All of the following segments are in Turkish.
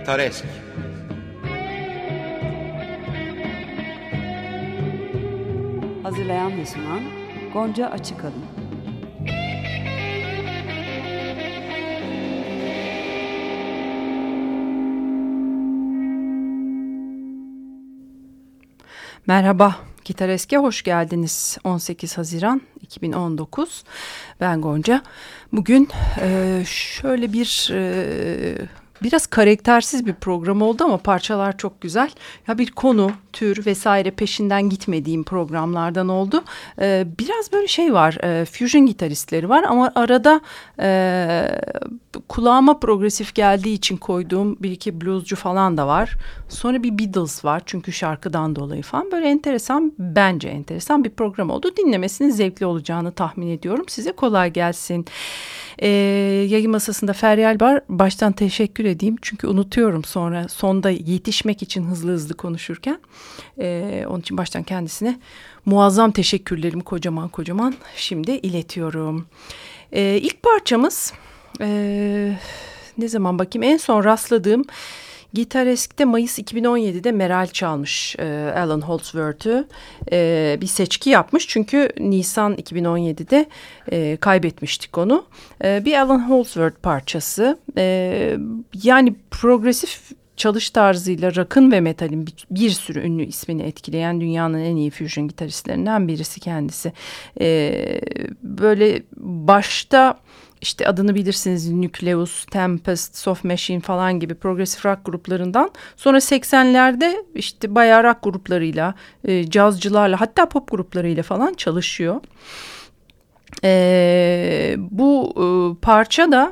Gitaresk. Hazırlayan ve sunan Gonca Açıkalın. Merhaba, Gitaresk'e hoş geldiniz. 18 Haziran 2019. Ben Gonca. Bugün şöyle biraz karaktersiz bir program oldu ama parçalar çok güzel. Ya bir konu, tür vesaire peşinden gitmediğim programlardan oldu. Biraz böyle şey var, fusion gitaristleri var ama arada kulağıma progresif geldiği için koyduğum bir iki bluescu falan da var. Sonra bir Beatles var çünkü şarkıdan dolayı falan. Böyle enteresan, bence enteresan bir program oldu. Dinlemesinin zevkli olacağını tahmin ediyorum. Size kolay gelsin. Yayın masasında Feryal var. Baştan teşekkür edeyim. Çünkü unutuyorum sonra sonda yetişmek için hızlı konuşurken. Onun için baştan kendisine muazzam teşekkürlerimi kocaman şimdi iletiyorum. İlk parçamız ne zaman bakayım en son rastladığım Gitaresk'te Mayıs 2017'de Meral çalmış Alan Holdsworth'u. Bir seçki yapmış çünkü Nisan 2017'de kaybetmiştik onu. Bir Alan Holdsworth parçası. Yani progresif çalış tarzıyla rock'ın ve metalin bir sürü ünlü ismini etkileyen dünyanın en iyi fusion gitaristlerinden birisi kendisi. Böyle başta İşte adını bilirsiniz Nucleus, Tempest, Soft Machine falan gibi progressive rock gruplarından. Sonra 80'lerde işte bayağı rock gruplarıyla, cazcılarla hatta pop gruplarıyla falan çalışıyor. Bu parça da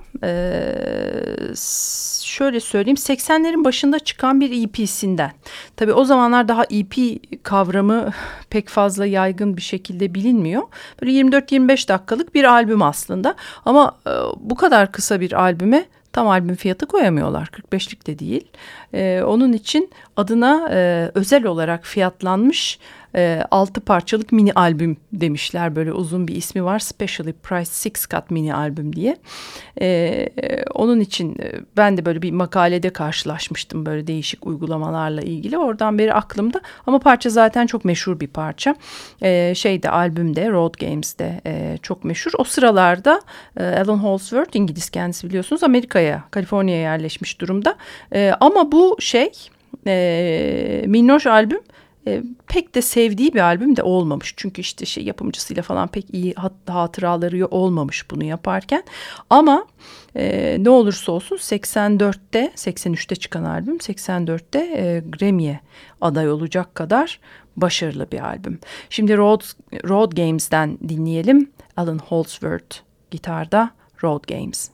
şöyle söyleyeyim 80'lerin başında çıkan bir EP'sinden. Tabii o zamanlar daha EP kavramı pek fazla yaygın bir şekilde bilinmiyor. Böyle 24-25 dakikalık bir albüm aslında ama bu kadar kısa bir albüme tam albüm fiyatı koyamıyorlar. 45'lik de değil. Onun için adına özel olarak fiyatlanmış 6 parçalık mini albüm demişler. Böyle uzun bir ismi var. Specially Priced 6 Cut mini albüm diye. Onun için ben de böyle bir makalede karşılaşmıştım böyle değişik uygulamalarla ilgili. Oradan beri aklımda. Ama parça zaten çok meşhur bir parça. Albümde, Road Games'de çok meşhur. O sıralarda Alan Holdsworth, İngiliz kendisi biliyorsunuz, Amerika'ya, Kaliforniya'ya yerleşmiş durumda. Ama bu minnoş albüm pek de sevdiği bir albüm de olmamış. Çünkü işte yapımcısıyla falan pek iyi hatıraları olmamış bunu yaparken. Ama ne olursa olsun 83'te çıkan albüm 84'te Grammy'ye aday olacak kadar başarılı bir albüm. Şimdi Road Games'den dinleyelim. Alan Holdsworth gitarda, Road Games.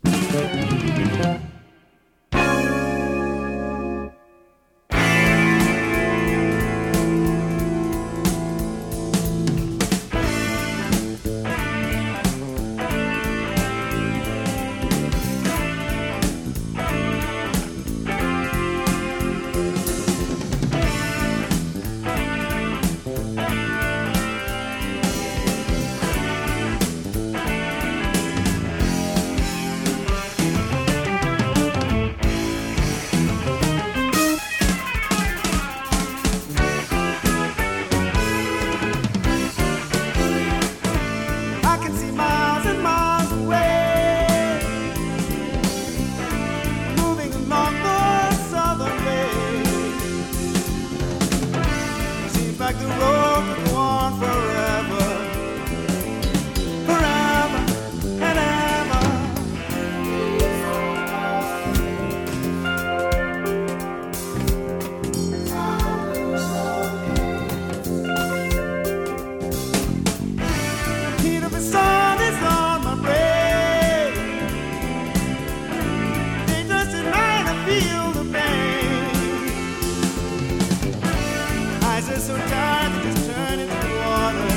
So tired they just turn into water.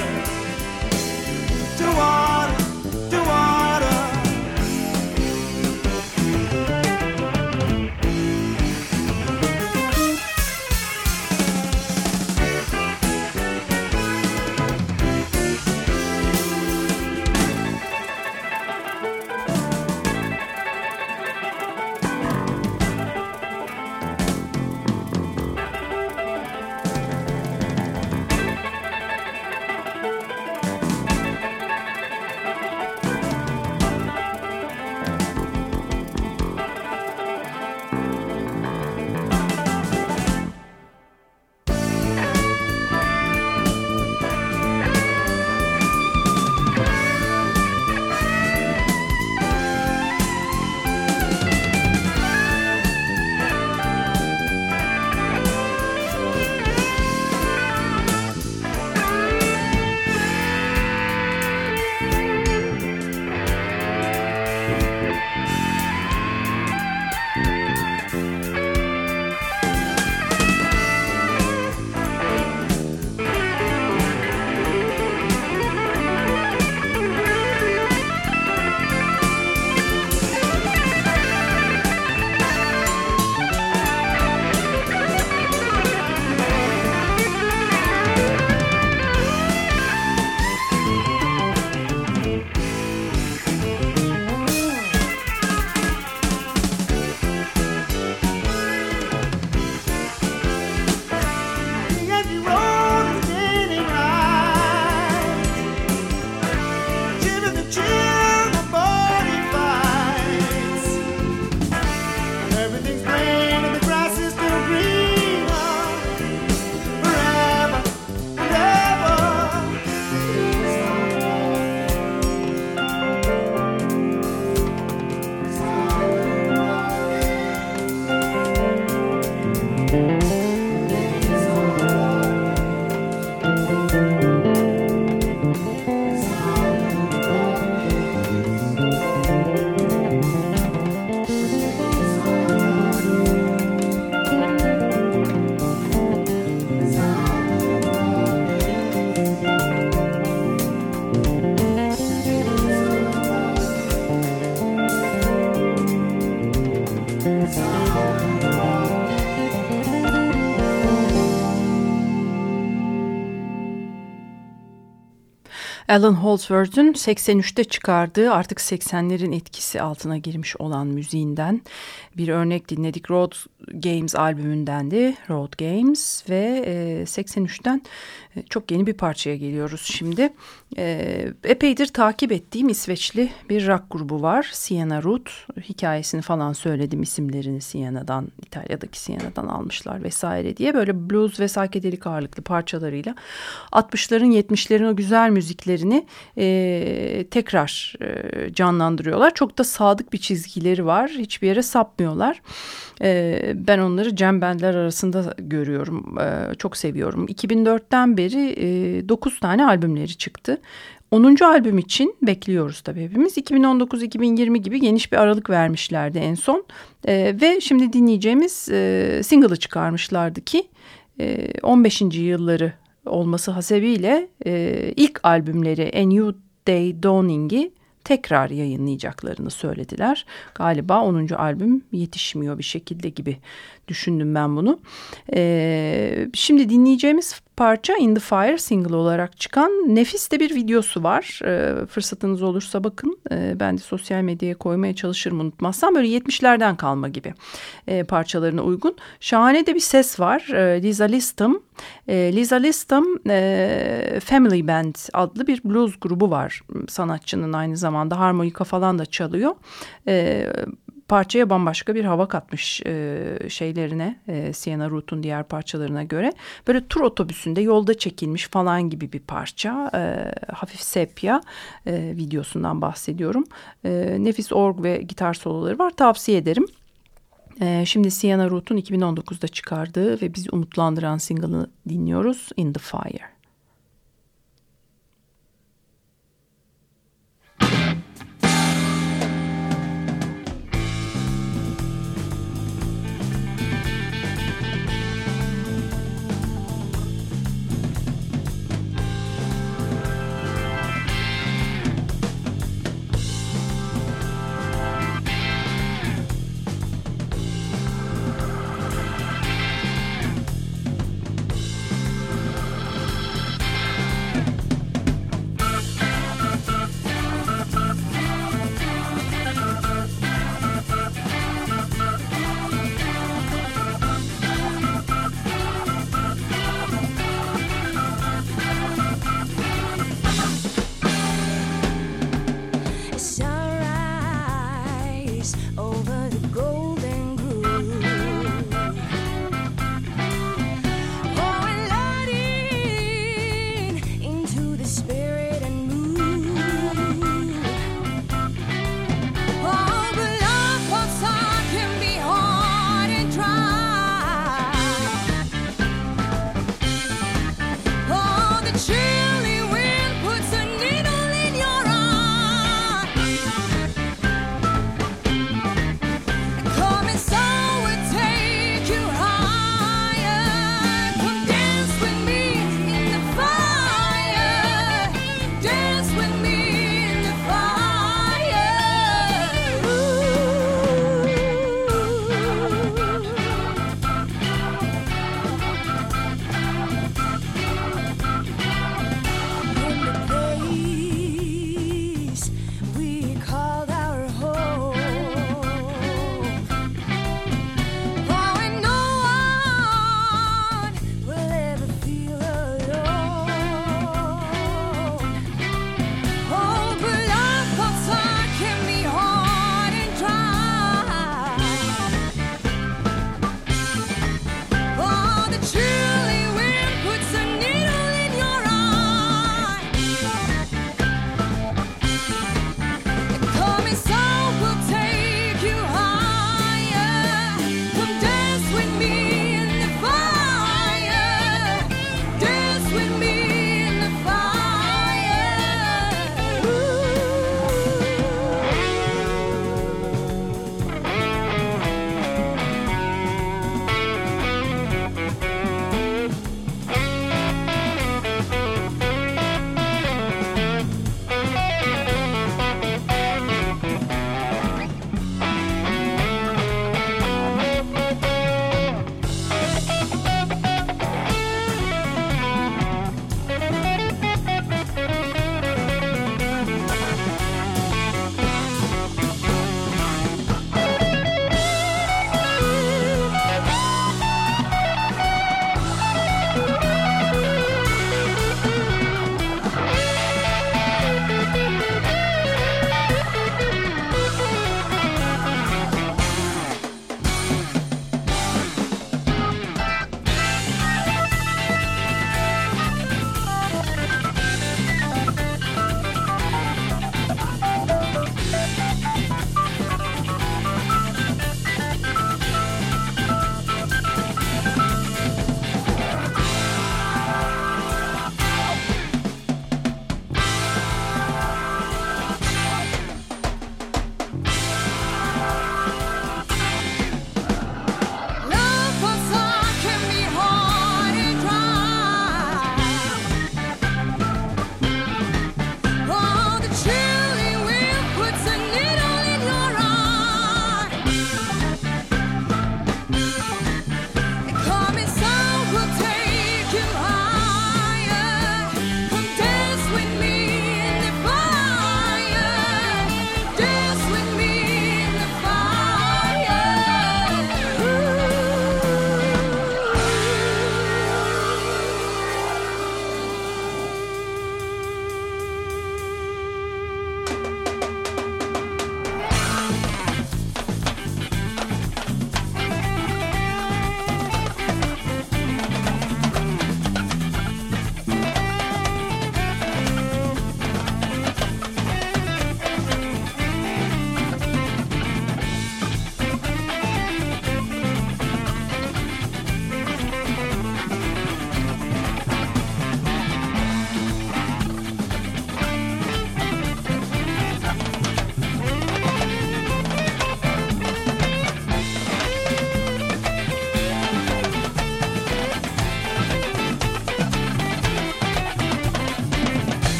Alan Holdsworth'un 83'te çıkardığı, artık 80'lerin etkisi altına girmiş olan müziğinden bir örnek dinledik. Road Games albümündendi. Road Games ve 83'ten çok yeni bir parçaya geliyoruz şimdi. Epeydir takip ettiğim İsveçli bir rock grubu var. Siena Rut. Hikayesini falan söyledim, isimlerini Siena'dan, İtalya'daki Siena'dan almışlar vesaire diye. Böyle blues ve psychedelic ağırlıklı parçalarıyla 60'ların 70'lerin o güzel müziklerini tekrar canlandırıyorlar. Çok da sadık bir çizgileri var. Hiçbir yere sapmıyorlar. Ben onları cem bandler arasında görüyorum. Çok seviyorum. 2004'ten beri 9 tane albümleri çıktı. 10. albüm için bekliyoruz tabii hepimiz. 2019-2020 gibi geniş bir aralık vermişlerdi en son. Ve şimdi dinleyeceğimiz single'ı çıkarmışlardı ki 15. yılları olması hasebiyle ilk albümleri A New Day Dawning'i tekrar yayınlayacaklarını söylediler. Galiba 10. albüm yetişmiyor bir şekilde gibi düşündüm ben bunu. Şimdi dinleyeceğimiz parça In The Fire single olarak çıkan nefis de bir videosu var. Fırsatınız olursa bakın. Ben de sosyal medyaya koymaya çalışırım unutmazsam. Böyle 70'lerden kalma gibi parçalarına uygun. Şahane de bir ses var. Lisa Listom. Lisa Listom Family Band adlı bir blues grubu var. Sanatçının aynı zamanda harmonika falan da çalıyor. Parçaya bambaşka bir hava katmış şeylerine, Siena Rut'un diğer parçalarına göre. Böyle tur otobüsünde yolda çekilmiş falan gibi bir parça. Hafif sepya videosundan bahsediyorum. Nefis org ve gitar soloları var. Tavsiye ederim. Şimdi Siena Rut'un 2019'da çıkardığı ve bizi umutlandıran single'ını dinliyoruz. In The Fire.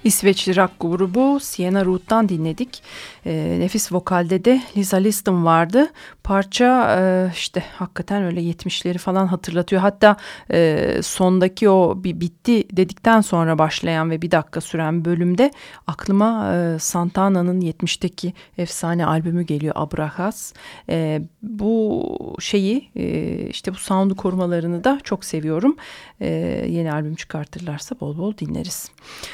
İsveçli rock grubu Siena Root'tan dinledik. Nefis vokalde de Lisa Liston vardı. Parça işte hakikaten öyle 70'leri falan hatırlatıyor. Hatta sondaki o bir bitti dedikten sonra başlayan ve 1 dakika süren bölümde aklıma Santana'nın 70'teki efsane albümü geliyor, Abraxas. Bu şeyi işte bu sound'u korumalarını da çok seviyorum. Yeni albüm çıkartırlarsa bol bol dinleriz.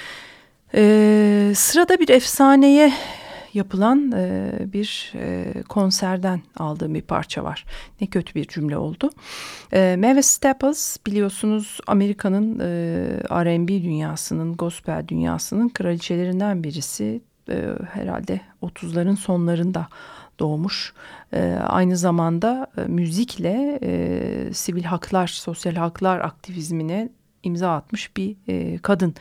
Sırada bir efsaneye yapılan bir konserden aldığım bir parça var. Ne kötü bir cümle oldu. Mavis Staples biliyorsunuz Amerika'nın R&B dünyasının, gospel dünyasının kraliçelerinden birisi. Herhalde 30'ların sonlarında doğmuş. Aynı zamanda müzikle sivil haklar, sosyal haklar aktivizmine imza atmış bir kadın.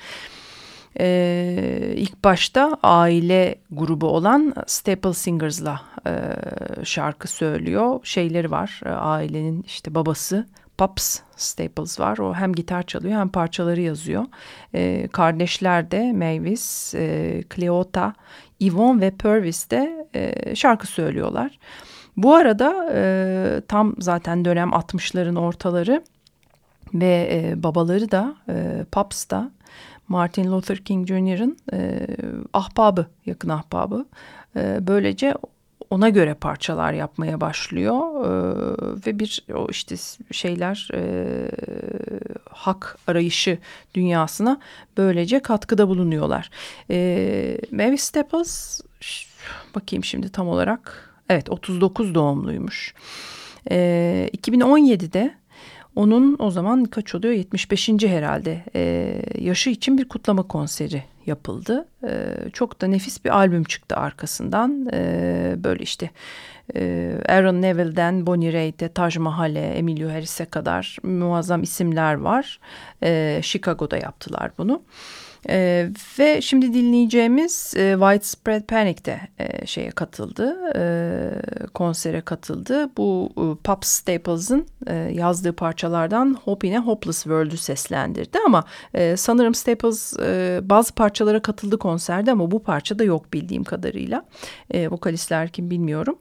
İlk başta aile grubu olan Staple Singers'la şarkı söylüyor. Şeyleri var, ailenin işte babası Pops Staples var. O hem gitar çalıyor hem parçaları yazıyor. Kardeşler de Mavis, Cleota, Yvonne ve Purvis de şarkı söylüyorlar. Bu arada tam zaten dönem 60'ların ortaları ve babaları da Pops da Martin Luther King Jr.'ın ahbabı, yakın ahbabı. Böylece ona göre parçalar yapmaya başlıyor ve bir o işte şeyler hak arayışı dünyasına böylece katkıda bulunuyorlar. Mavis Staples, bakayım şimdi tam olarak, evet 39 doğumluymuş. 2017'de onun o zaman kaç oluyor? 75. herhalde yaşı için bir kutlama konseri yapıldı. Çok da nefis bir albüm çıktı arkasından. Böyle işte Aaron Neville'den Bonnie Raitt'e, Taj Mahal'e, Emilio Harris'e kadar muazzam isimler var. Chicago'da yaptılar bunu. Ve şimdi dinleyeceğimiz Widespread Panic'te şeye katıldı, konsere katıldı. Bu Pops Staples'ın yazdığı parçalardan Hope in a Hopeless World'ü seslendirdi ama sanırım Staples bazı parçalara katıldı konserde ama bu parçada yok bildiğim kadarıyla. Vokalistler kim bilmiyorum.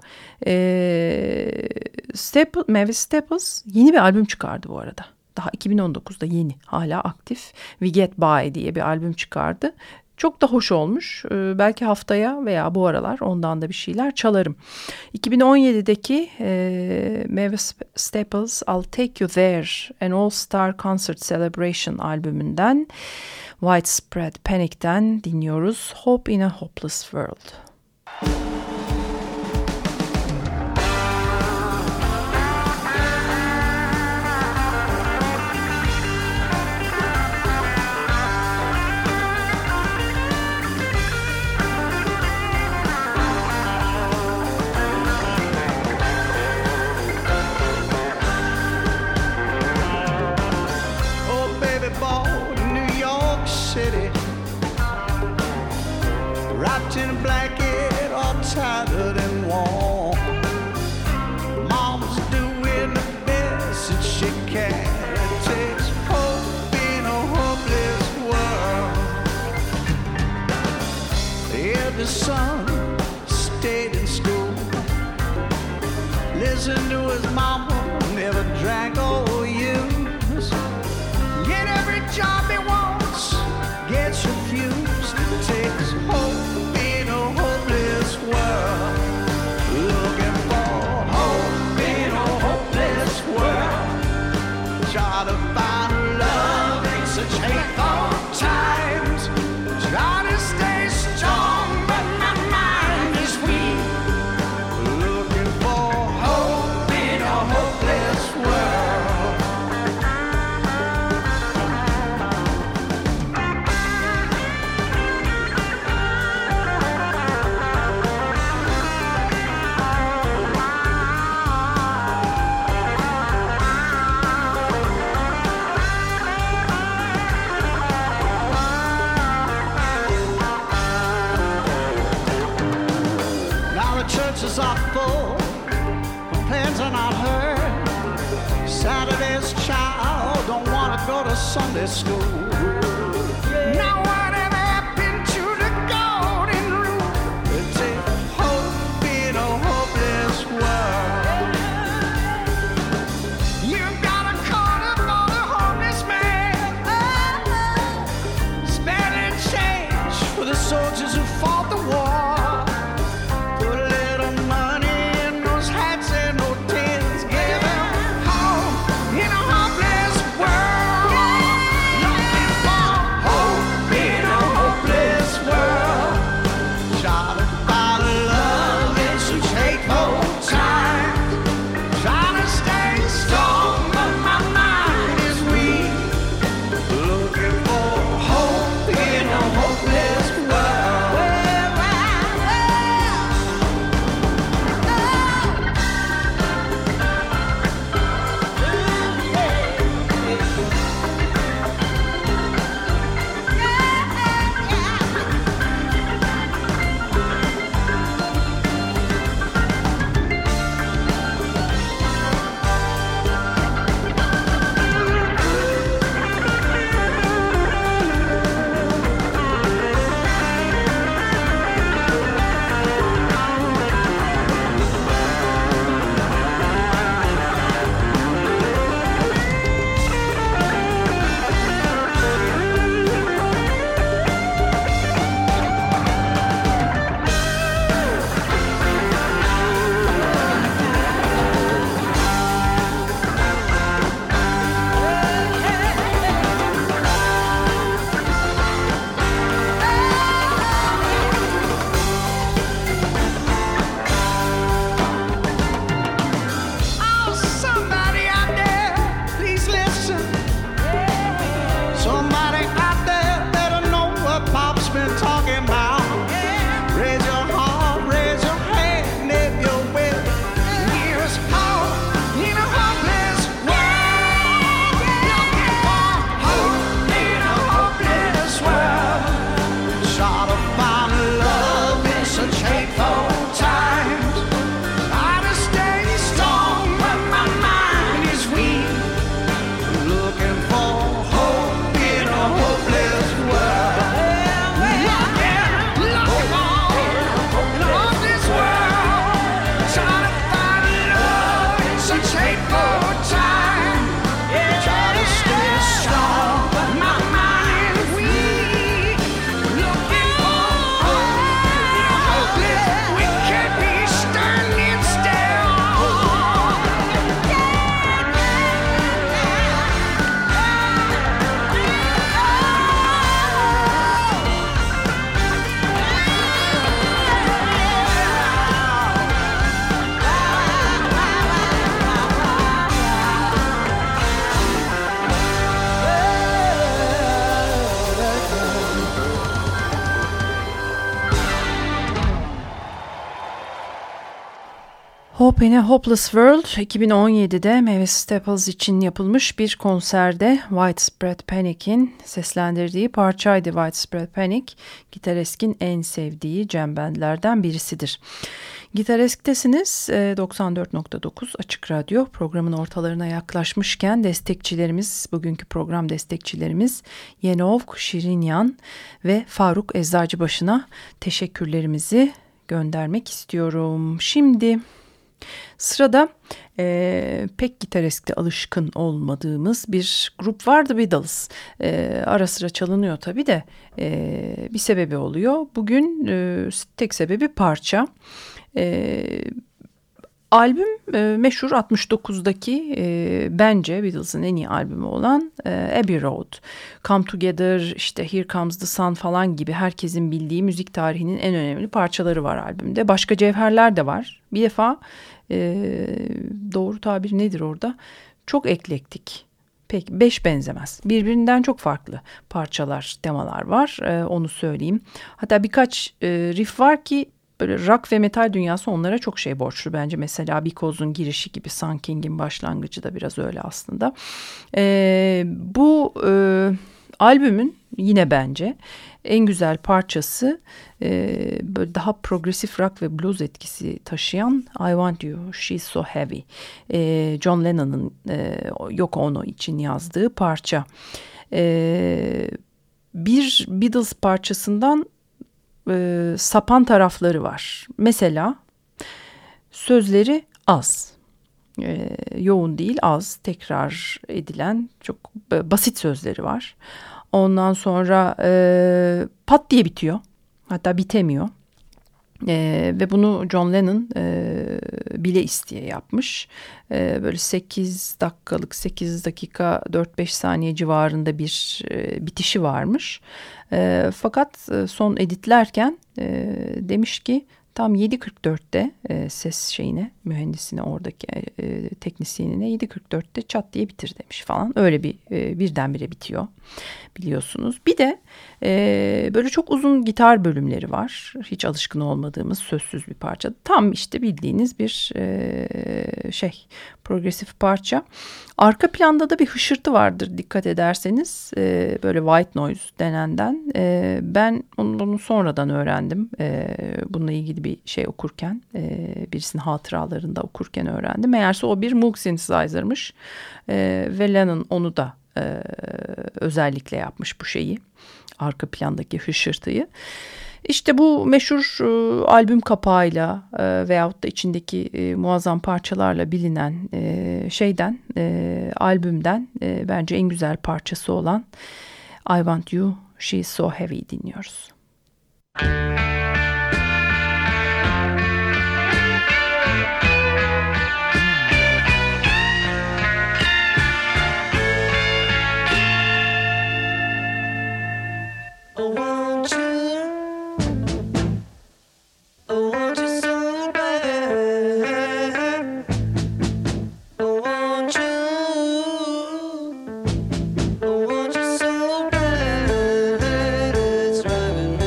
Mavis Staples yeni bir albüm çıkardı bu arada. Daha 2019'da yeni, hala aktif. We Get By diye bir albüm çıkardı. Çok da hoş olmuş. Belki haftaya veya bu aralar ondan da bir şeyler çalarım. 2017'deki Mavis Staples I'll Take You There, An All Star Concert Celebration albümünden Widespread Panic'ten dinliyoruz. Hope in a Hopeless World. Wrapped in a blanket, all tattered and warm. Mom's doing the best that she can. It takes hope in a hopeless world. If the son stayed in school, listened to his mama, never drank or used. Get every job he wants, gets refused. It takes hope in a hopeless world. Looking for hope in a hopeless world. Try to find love in such hateful times. Try to stay strong, but my mind is weak. Looking for hope in a hopeless world. Churches are full, plans are not heard. Saturday's child don't want to go to Sunday school. Now whatever happened for the soldiers who fought the war. Put a little money in those hats and no tins. Give them hope in a hopeless world. Looking for hope in a hopeless world. Shattered by love in such hateful times. Trying to stay strong, but my mind is weak. Looking for hope in a hopeless world. Oh, somebody out there, please listen. Somebody out there better know what Pop's been talking about. Raise your heart, raise your hand if you're with. Here's hope in a hopeless world. Looking for hope in a hopeless world. Shot of fine love in such hateful times. Try to stay strong, but my mind is weak. Looking for hope in a hopeless world. Looking for in a hopeless world. Trying to find love in such hateful times. Try to stay strong, but my mind is weak. Looking for hope in a hopeless. We can't be standing still. Hope in a Hopeless World 2017'de Mavis Staples için yapılmış bir konserde Widespread Panic'in seslendirdiği parçaydı. Widespread Panic, Gitaresk'in en sevdiği jam bandlerden birisidir. Gitaresk'tesiniz 94.9 Açık Radyo. Programın ortalarına yaklaşmışken destekçilerimiz, bugünkü program destekçilerimiz Yenovk Şirinyan ve Faruk Eczacıbaşı'na teşekkürlerimizi göndermek istiyorum. Şimdi sırada pek Gitaresk'te alışkın olmadığımız bir grup vardı, Beatles. Ara sıra çalınıyor tabii de bir sebebi oluyor. Bugün tek sebebi parça. Albüm meşhur 69'daki bence Beatles'ın en iyi albümü olan Abbey Road. Come Together, işte Here Comes the Sun falan gibi herkesin bildiği müzik tarihinin en önemli parçaları var albümde. Başka cevherler de var. Bir defa doğru tabir nedir orada? Çok eklektik. Pek beş benzemez. Birbirinden çok farklı parçalar, temalar var. Onu söyleyeyim. Hatta birkaç riff var ki böyle rock ve metal dünyası onlara çok şey borçlu bence. Mesela Because'un girişi gibi, Sun King'in başlangıcı da biraz öyle aslında. Bu albümün yine bence en güzel parçası böyle daha progresif rock ve blues etkisi taşıyan I Want You, She's So Heavy. John Lennon'ın Yoko Ono için yazdığı parça. Bir Beatles parçasından sapan tarafları var. Mesela sözleri az. Yoğun değil, az, tekrar edilen çok basit sözleri var. Ondan sonra pat diye bitiyor Hatta bitemiyor. Ve bunu John Lennon bile isteye yapmış. Böyle 8 dakika 4-5 saniye civarında bir bitişi varmış. Fakat son editlerken demiş ki tam 7.44'te ses şeyine, mühendisine, oradaki teknisyenine 7.44'te çat diye bitir demiş falan. Öyle birdenbire bitiyor, biliyorsunuz. Bir de böyle çok uzun gitar bölümleri var. Hiç alışkın olmadığımız sözsüz bir parça. Tam işte bildiğiniz bir progresif parça. Arka planda da bir hışırtı vardır dikkat ederseniz. Böyle white noise denenden. Ben bunu sonradan öğrendim. Bununla ilgili bir şey okurken, birisinin hatıralarında okurken öğrendim. Meğerse o bir Moog synthesizer'mış. Ve Lennon onu da özellikle yapmış bu şeyi. Arka plandaki hışırtıyı. İşte bu meşhur albüm kapağıyla veyahut da içindeki muazzam parçalarla bilinen albümden bence en güzel parçası olan I Want You, She's So Heavy dinliyoruz. Driving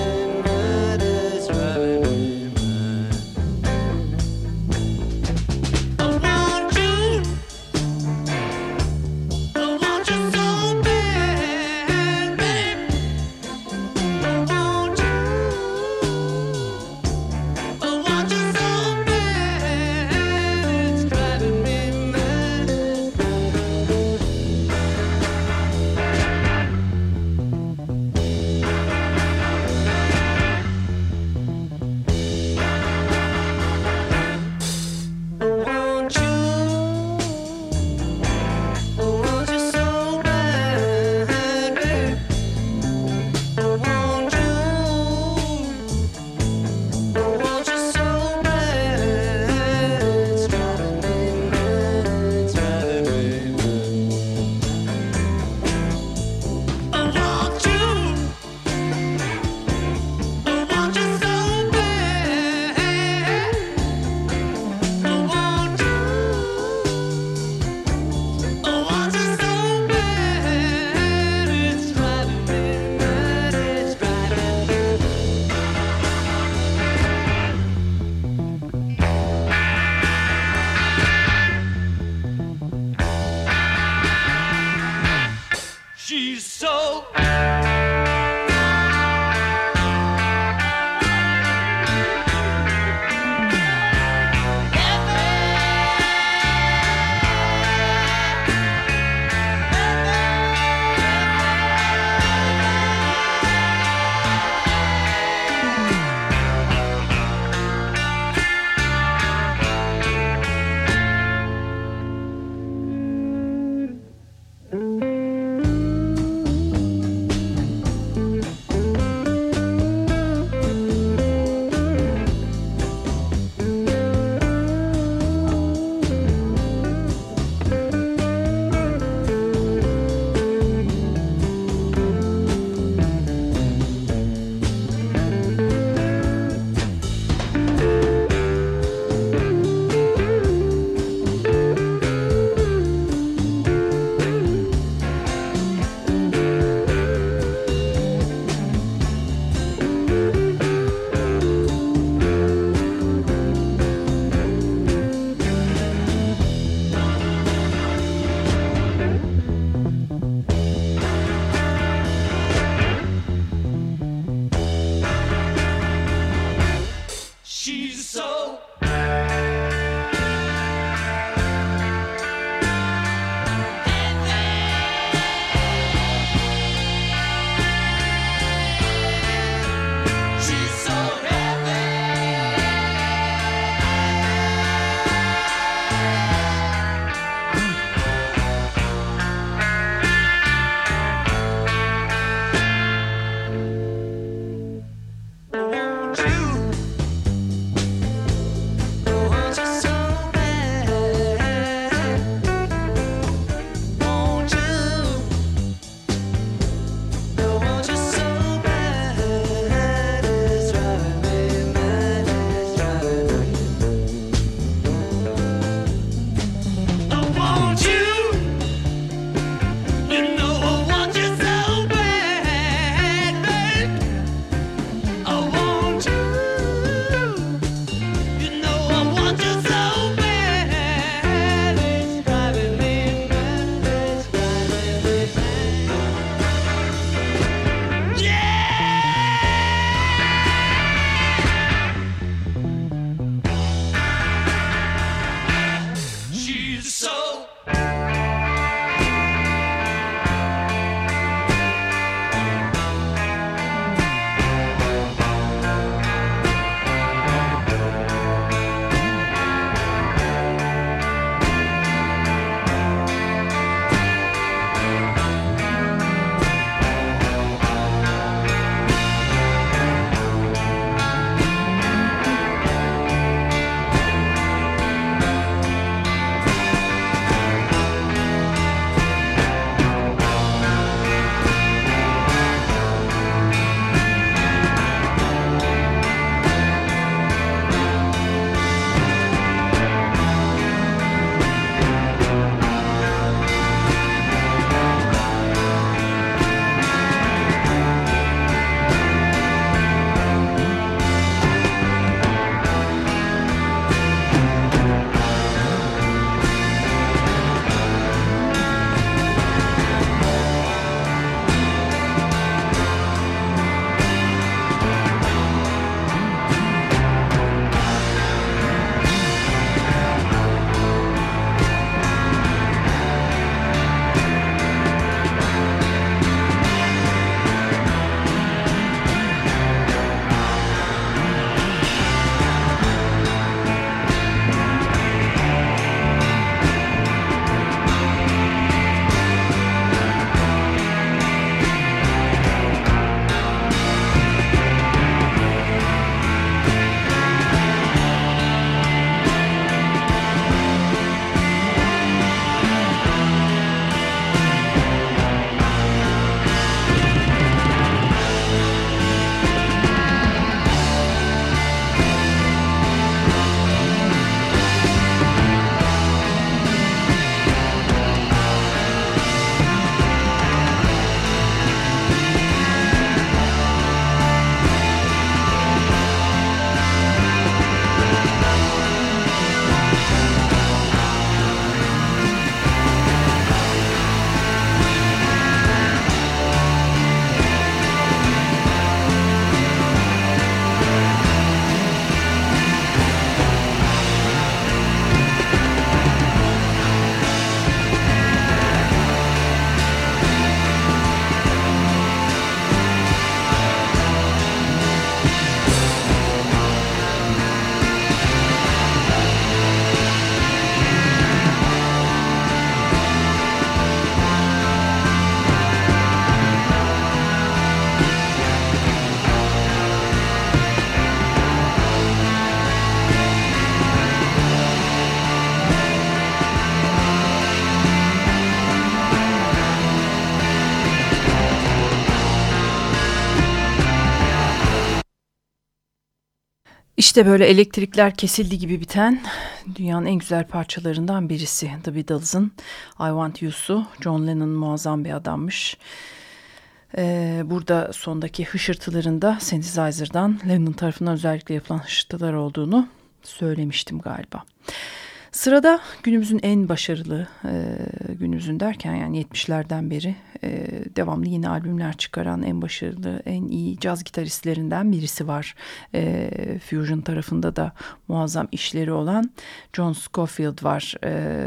İşte böyle elektrikler kesildi gibi biten dünyanın en güzel parçalarından birisi The Beatles'ın I Want You'su. John Lennon muazzam bir adammış. Burada sondaki hışırtılarında synthesizer'dan Lennon tarafından özellikle yapılan hışırtılar olduğunu söylemiştim galiba. Sırada günümüzün en başarılı, günümüzün derken yani 70'lerden beri devamlı yeni albümler çıkaran en başarılı, en iyi caz gitaristlerinden birisi var. Fusion tarafında da muazzam işleri olan John Scofield var.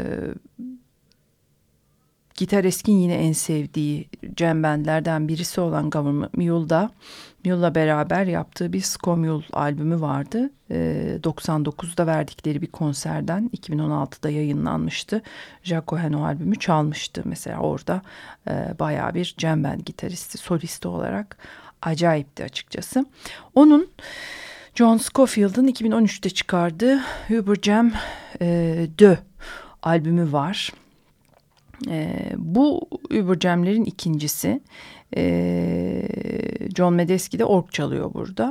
Gitarist'in yine en sevdiği jam bandlerden birisi olan Government Mule'la beraber yaptığı bir Sco-Mule albümü vardı. 99'da verdikleri bir konserden 2016'da yayınlanmıştı. Jack Cohen o albümü çalmıştı. Mesela orada bayağı bir jam band gitaristi, solisti olarak acayipti açıkçası. Onun John Scofield'ın 2013'te çıkardığı Uber Jam 2 albümü var. Bu Uber Jam'lerin ikincisi. John Medeski de org çalıyor burada.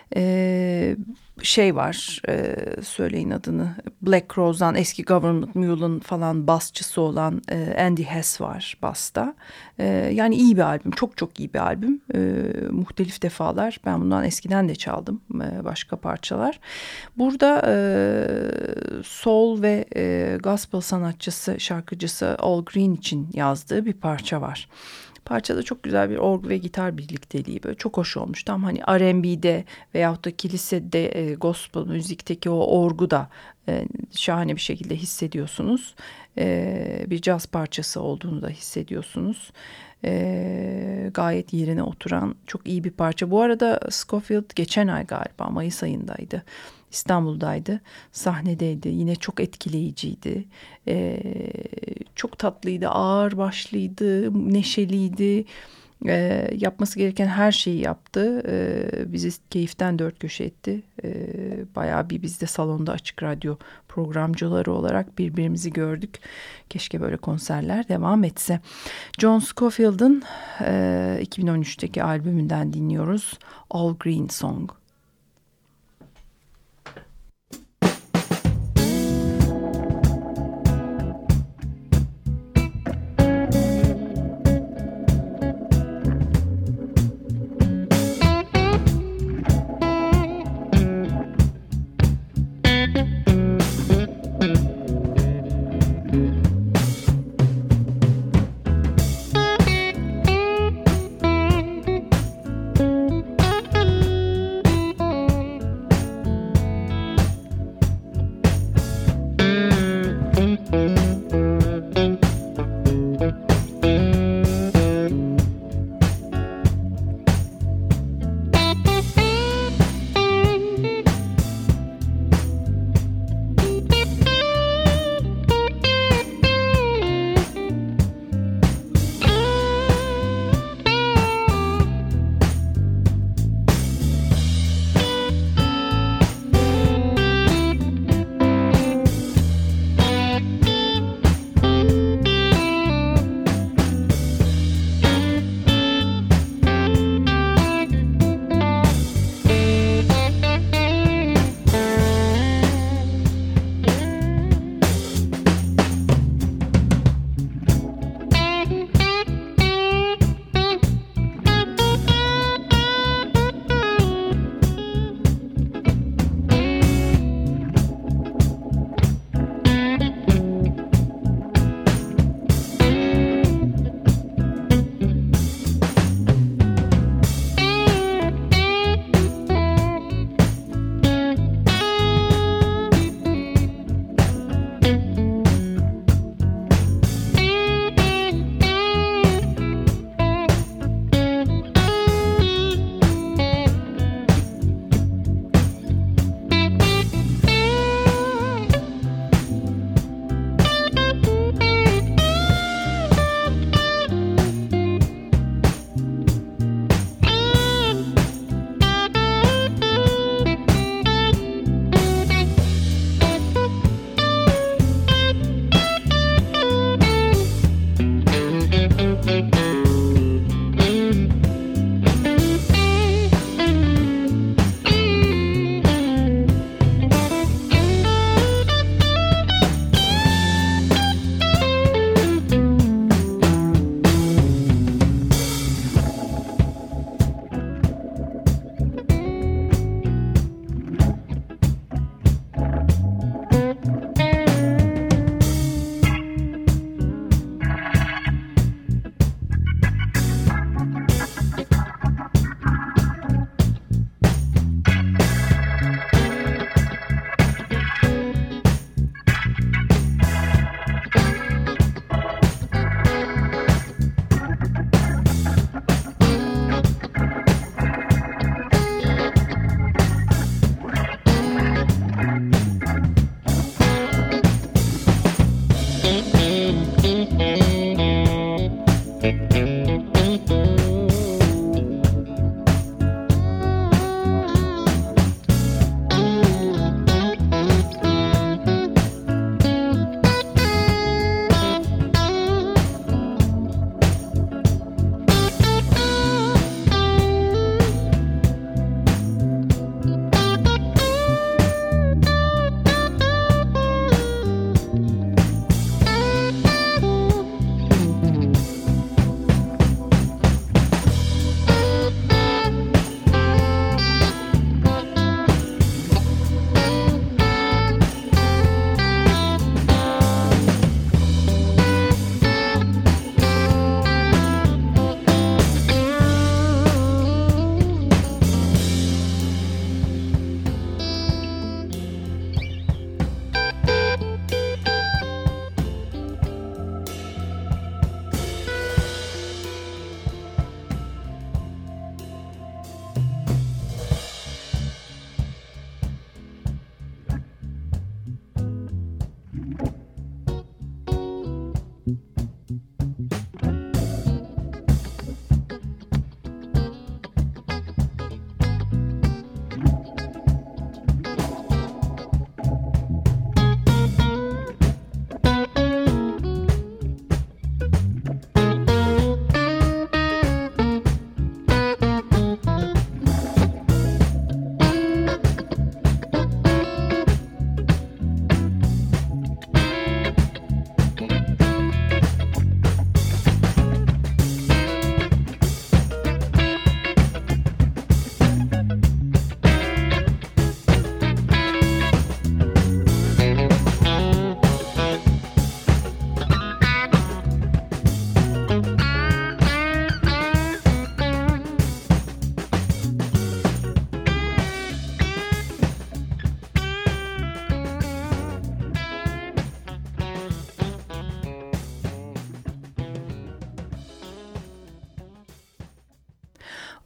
Var, söyleyin adını. Black Crowes'dan eski Government Mule'un falan basçısı olan Andy Hess var basta. Yani iyi bir albüm, çok çok iyi bir albüm. Muhtelif defalar ben bundan eskiden de çaldım başka parçalar. Burada soul ve gospel sanatçısı, şarkıcısı Al Green için yazdığı bir parça var. Parçada çok güzel bir org ve gitar birlikteliği, böyle çok hoş olmuş. Tam hani R&B'de veyahut da kilisede gospel müzikteki o orgu da şahane bir şekilde hissediyorsunuz. Bir caz parçası olduğunu da hissediyorsunuz. Gayet yerine oturan çok iyi bir parça. Bu arada Scofield geçen ay galiba Mayıs ayındaydı. İstanbul'daydı. Sahnedeydi. Yine çok etkileyiciydi. Çok tatlıydı, ağır başlıydı, neşeliydi. Yapması gereken her şeyi yaptı. Bizi keyiften dört köşe etti. Bayağı bir biz de salonda Açık Radyo programcıları olarak birbirimizi gördük. Keşke böyle konserler devam etse. John Scofield'ın 2013'teki albümünden dinliyoruz. All Green Song.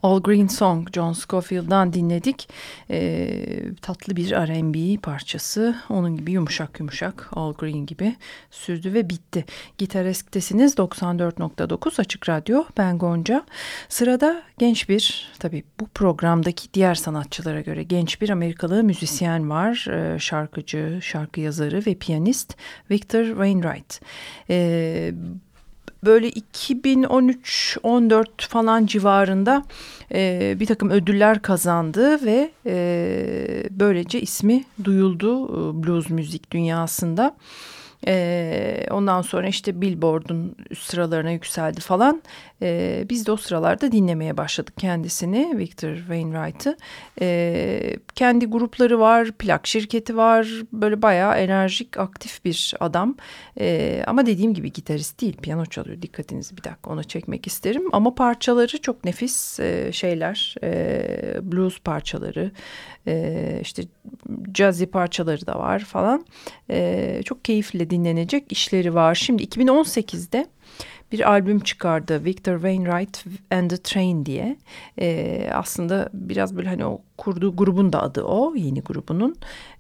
All Green Song, John Scofield'dan dinledik. Tatlı bir R&B parçası. Onun gibi yumuşak yumuşak, All Green gibi sürdü ve bitti. Gitaresk'tesiniz 94.9 Açık Radyo. Ben Gonca. Sırada genç bir, tabii bu programdaki diğer sanatçılara göre genç bir Amerikalı müzisyen var. Şarkıcı, şarkı yazarı ve piyanist Victor Wainwright. Böyle 2013-14 falan civarında bir takım ödüller kazandı ve böylece ismi duyuldu blues müzik dünyasında. Ondan sonra işte Billboard'un üst sıralarına yükseldi falan. Biz de o sıralarda dinlemeye başladık kendisini, Victor Wainwright'ı. Kendi grupları var, plak şirketi var. Böyle bayağı enerjik, aktif bir adam. Ama dediğim gibi gitarist değil, piyano çalıyor. Dikkatinizi bir dakika ona çekmek isterim. Ama parçaları çok nefis şeyler. Blues parçaları, işte jazzy parçaları da var falan. Çok keyifle dinlenecek işleri var. Şimdi 2018'de bir albüm çıkardı, Victor Wainwright and the Train diye. Aslında biraz böyle hani o kurduğu grubun da adı o, yeni grubunun.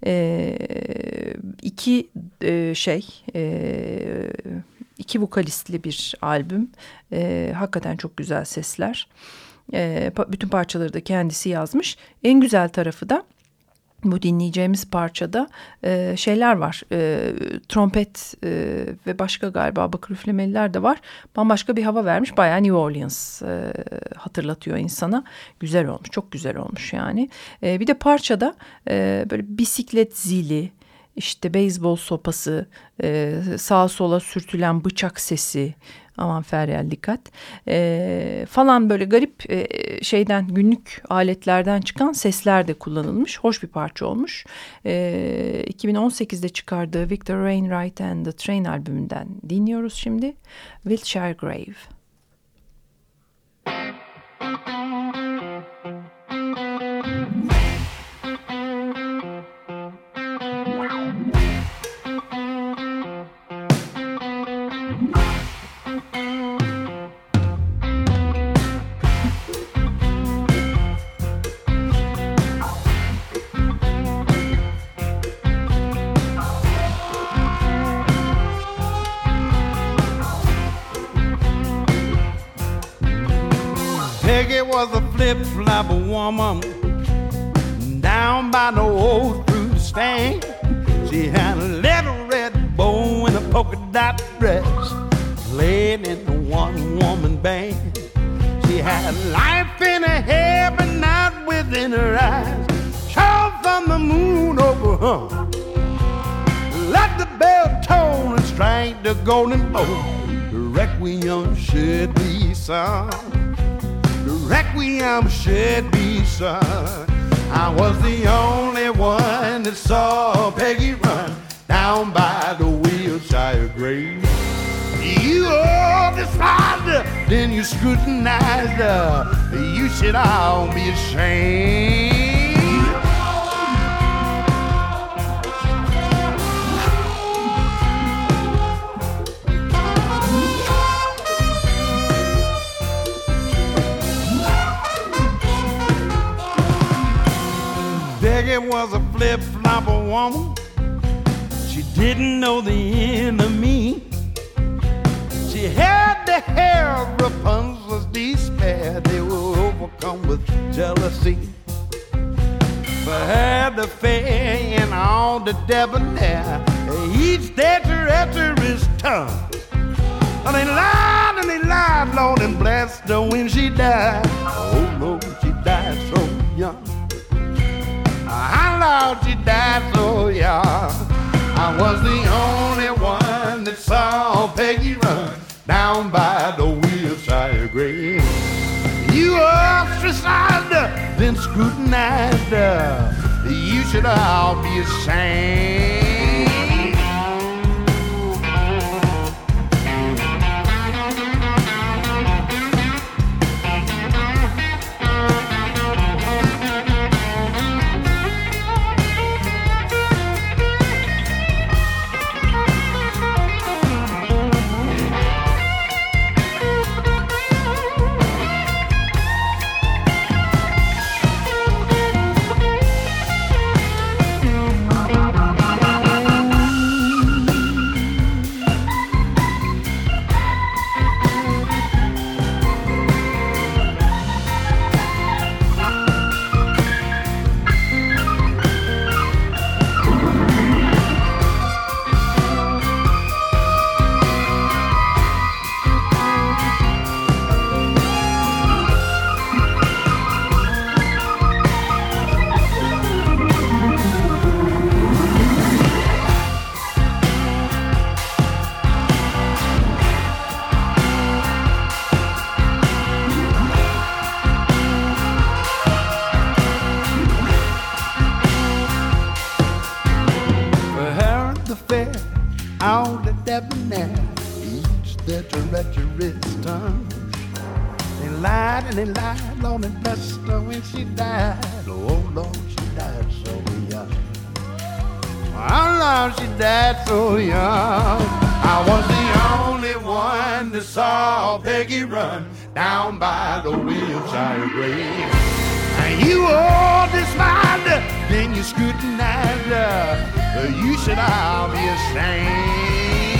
İki vokalistli bir albüm. Hakikaten çok güzel sesler. Bütün parçaları da kendisi yazmış. En güzel tarafı da bu dinleyeceğimiz parçada şeyler var. Trompet ve başka galiba bakır üflemeliler de var. Bambaşka bir hava vermiş. Bayağı New Orleans hatırlatıyor insana. Güzel olmuş. Çok güzel olmuş yani. Bir de parçada böyle bisiklet zili, işte beyzbol sopası, sağa sola sürtülen bıçak sesi, aman Feryal dikkat, falan böyle garip şeyden, günlük aletlerden çıkan sesler de kullanılmış. Hoş bir parça olmuş. 2018'de çıkardığı Victor Wainwright and the Train albümünden dinliyoruz şimdi. Wilshire Grave. Peggy was a flip-flop woman down by the old fruit stand. She had a little red bow and a polka dot dress, played in a one-woman band. She had life in her hair but not within her eyes. Shone from the moon over her. Let the bell toll and strike the golden bow. The requiem should be sung. The requiem should be sung. I was the only one that saw Peggy run down by the Wilshire grave. You all decided, then you scrutinized her. You should all be ashamed. Peggy was a flip-flopper woman. She didn't know the enemy. She had the hair of Rapunzel's despair. They were overcome with jealousy. For her the fair and all the debonair, each day treacherous tongue. And they lied, Lord, and blessed her when she died. Oh, Lord, she died so young. Lord, she died so young. I was the only one that saw Peggy run down by the Wilshire grave. You ostracized her, then scrutinized her. You should all be ashamed. How the debonair each their treacherous tongue. They lied and they lied, Lord, and blessed her when she died. Oh, Lord, she died so young. Oh, Lord, she died so young. I was the only one that saw Peggy run down by the Wilshire grave. And you all smiled, then you scrutinized her. You should all be ashamed.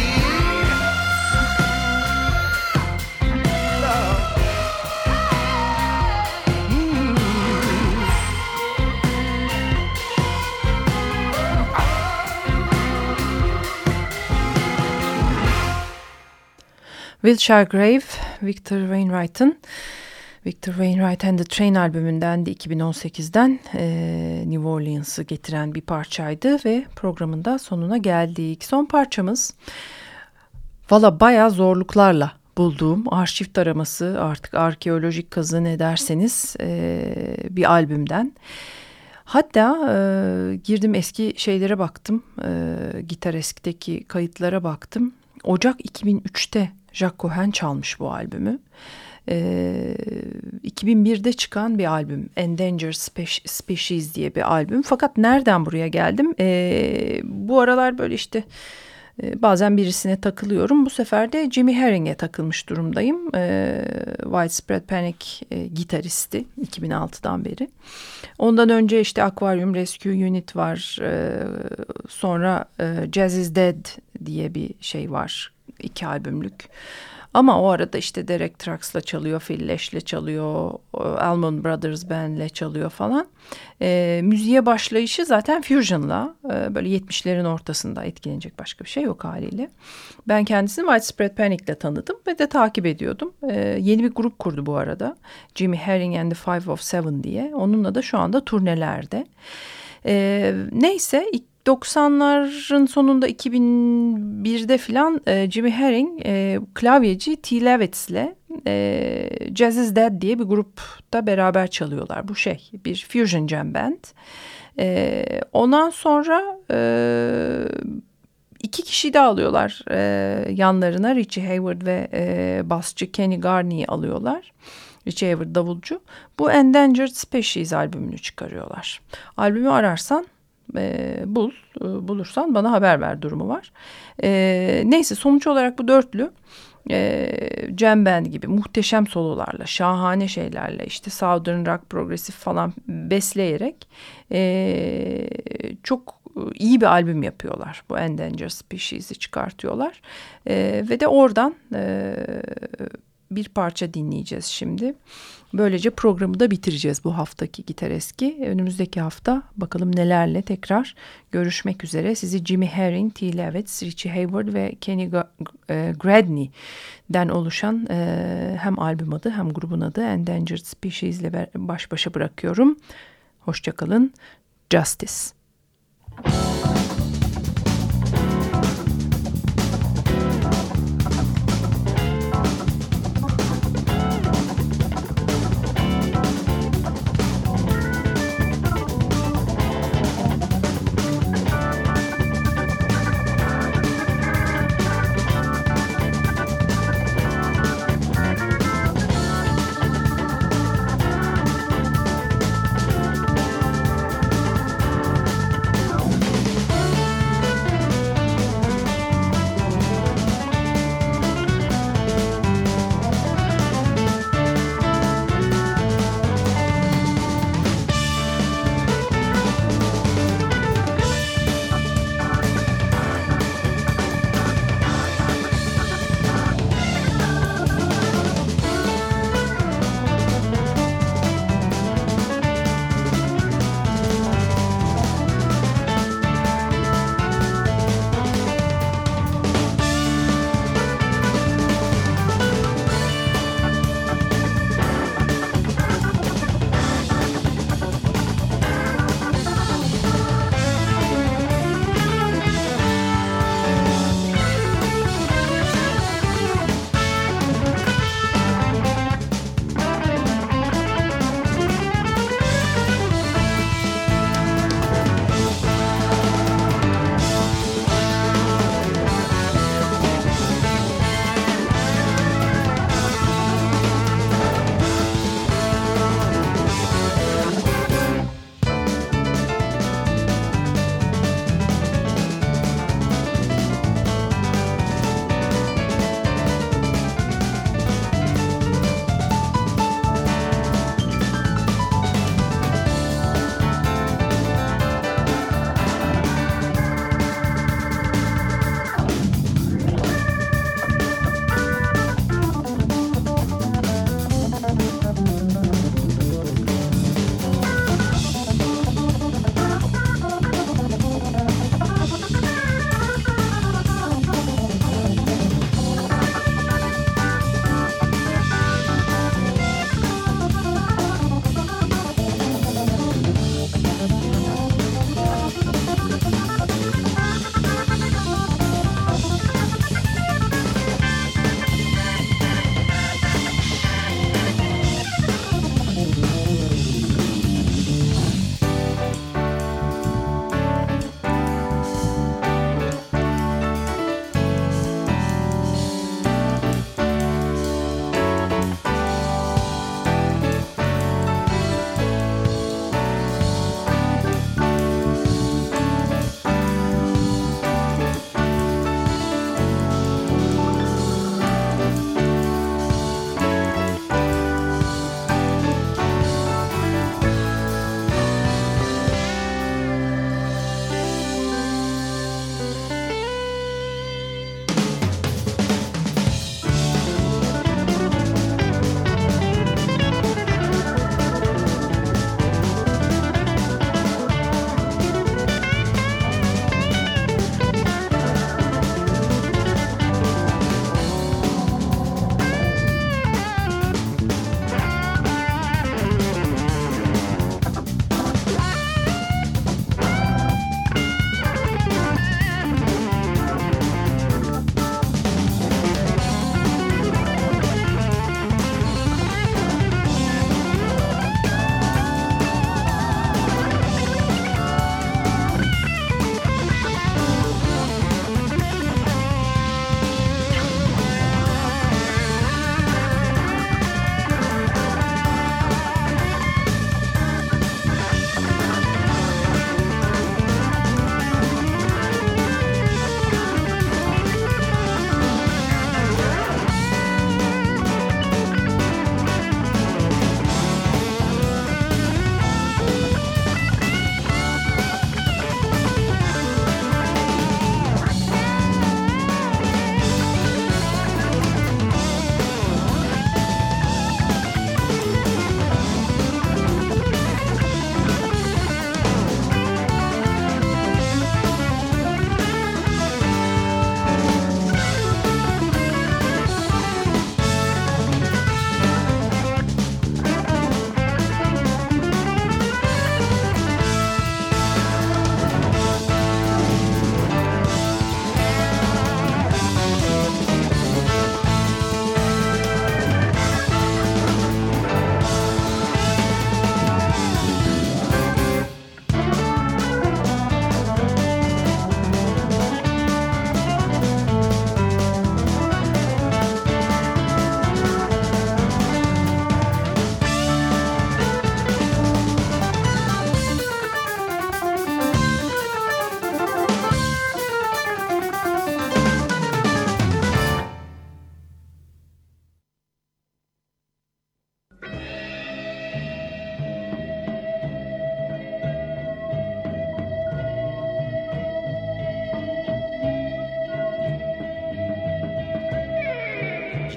Wilshire Grave, Victor Wainwright and the Train albümünden de 2018'den New Orleans'ı getiren bir parçaydı ve programın da sonuna geldik. Son parçamız valla bayağı zorluklarla bulduğum arşiv taraması, artık arkeolojik kazı ne derseniz bir albümden. Hatta girdim eski şeylere baktım, Gitaresk'teki kayıtlara baktım. Ocak 2003'te Jack Cohen çalmış bu albümü. 2001'de çıkan bir albüm, Endangered Species diye bir albüm. Fakat nereden buraya geldim? Bu aralar böyle işte bazen birisine takılıyorum. Bu sefer de Jimmy Herring'e takılmış durumdayım. Widespread Panic gitaristi 2006'dan beri. Ondan önce işte Aquarium Rescue Unit var. Sonra Jazz is Dead diye bir şey var. 2 albümlük. Ama o arada işte Derek Trucks'la çalıyor, Phil Lash'le çalıyor, Allman Brothers Band'le çalıyor falan. Müziğe başlayışı zaten fusion'la, böyle 70'lerin ortasında, etkilenecek başka bir şey yok haliyle. Ben kendisini Widespread Panic'le tanıdım ve de takip ediyordum. Yeni bir grup kurdu bu arada. Jimmy Herring and the Five of Seven diye. Onunla da şu anda turnelerde. Neyse 90'ların sonunda 2001'de filan Jimmy Herring klavyeci T. Levitz'le Jazz is Dead diye bir grupta beraber çalıyorlar. Bu bir fusion jam band. Ondan sonra 2 kişi de alıyorlar yanlarına. Richie Hayward ve basçı Kenny Garney'i alıyorlar. Richie Hayward davulcu. Bu Endangered Species albümünü çıkarıyorlar. Albümü ararsan bulursan bana haber ver durumu var. Neyse sonuç olarak bu dörtlü jam band gibi muhteşem sololarla, şahane şeylerle, işte Southern rock, progresif falan besleyerek çok iyi bir albüm yapıyorlar. Bu Endangered Species'i çıkartıyorlar. Ve de oradan bir parça dinleyeceğiz şimdi. Böylece programı da bitireceğiz bu haftaki Gitaresk'i. Önümüzdeki hafta bakalım nelerle tekrar görüşmek üzere. Sizi Jimmy Herring, T. Levitz, Richie Hayward ve Kenny Gradney'den oluşan hem albüm adı hem grubun adı Endangered Species ile baş başa bırakıyorum. Hoşçakalın. Justice.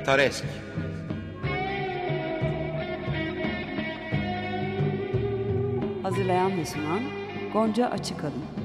Piktoresk. Hazırlayan ve sunan Gonca Açıkalın.